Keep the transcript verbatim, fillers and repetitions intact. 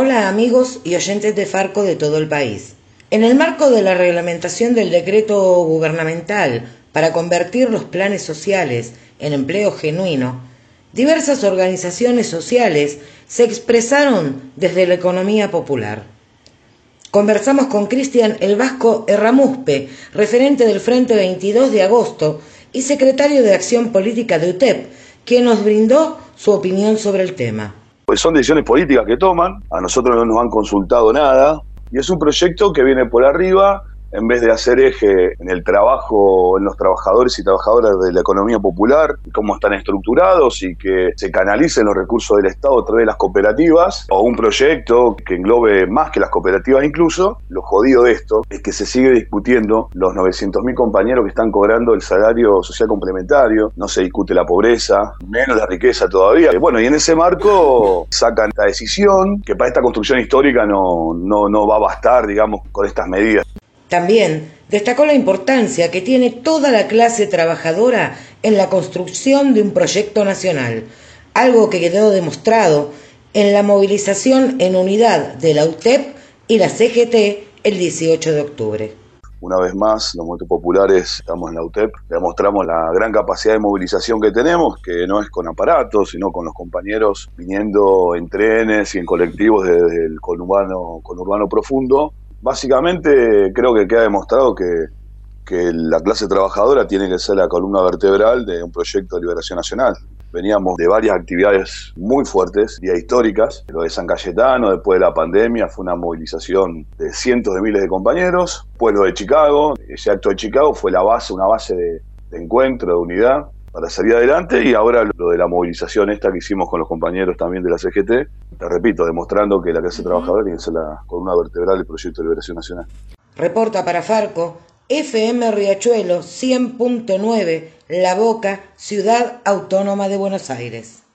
Hola amigos y oyentes de Farco de todo el país. En el marco de la reglamentación del decreto gubernamental para convertir los planes sociales en empleo genuino, diversas organizaciones sociales se expresaron desde la economía popular. Conversamos con Cristian El Vasco Erramuspe, referente del Frente veintidós de agosto y secretario de Acción Política de U T E P, quien nos brindó su opinión sobre el tema. Pues son decisiones políticas que toman, a nosotros no nos han consultado nada, y es un proyecto que viene por arriba, en vez de hacer eje en el trabajo, en los trabajadores y trabajadoras de la economía popular, cómo están estructurados y que se canalicen los recursos del Estado a través de las cooperativas, o un proyecto que englobe más que las cooperativas incluso. Lo jodido de esto es que se sigue discutiendo los novecientos mil compañeros que están cobrando el salario social complementario, no se discute la pobreza, menos la riqueza todavía. Bueno, y en ese marco sacan esta decisión que para esta construcción histórica no, no, no va a bastar, digamos, con estas medidas. También destacó la importancia que tiene toda la clase trabajadora en la construcción de un proyecto nacional, algo que quedó demostrado en la movilización en unidad de la U T E P y la C G T el dieciocho de octubre. Una vez más, los movimientos populares estamos en la U T E P, demostramos la gran capacidad de movilización que tenemos, que no es con aparatos, sino con los compañeros viniendo en trenes y en colectivos desde el conurbano, conurbano profundo. Básicamente creo que queda demostrado que, que la clase trabajadora tiene que ser la columna vertebral de un proyecto de liberación nacional. Veníamos de varias actividades muy fuertes, días históricas. Lo de San Cayetano, después de la pandemia, fue una movilización de cientos de miles de compañeros. Después lo de Chicago, ese acto de Chicago fue la base, una base de, de encuentro, de unidad para salir adelante, y ahora lo de la movilización esta que hicimos con los compañeros también de la C G T, te repito, demostrando que la clase trabajadora tiene que ser la columna vertebral del proyecto de liberación nacional. Reporta para Farco, F M Riachuelo cien punto nueve, La Boca, Ciudad Autónoma de Buenos Aires.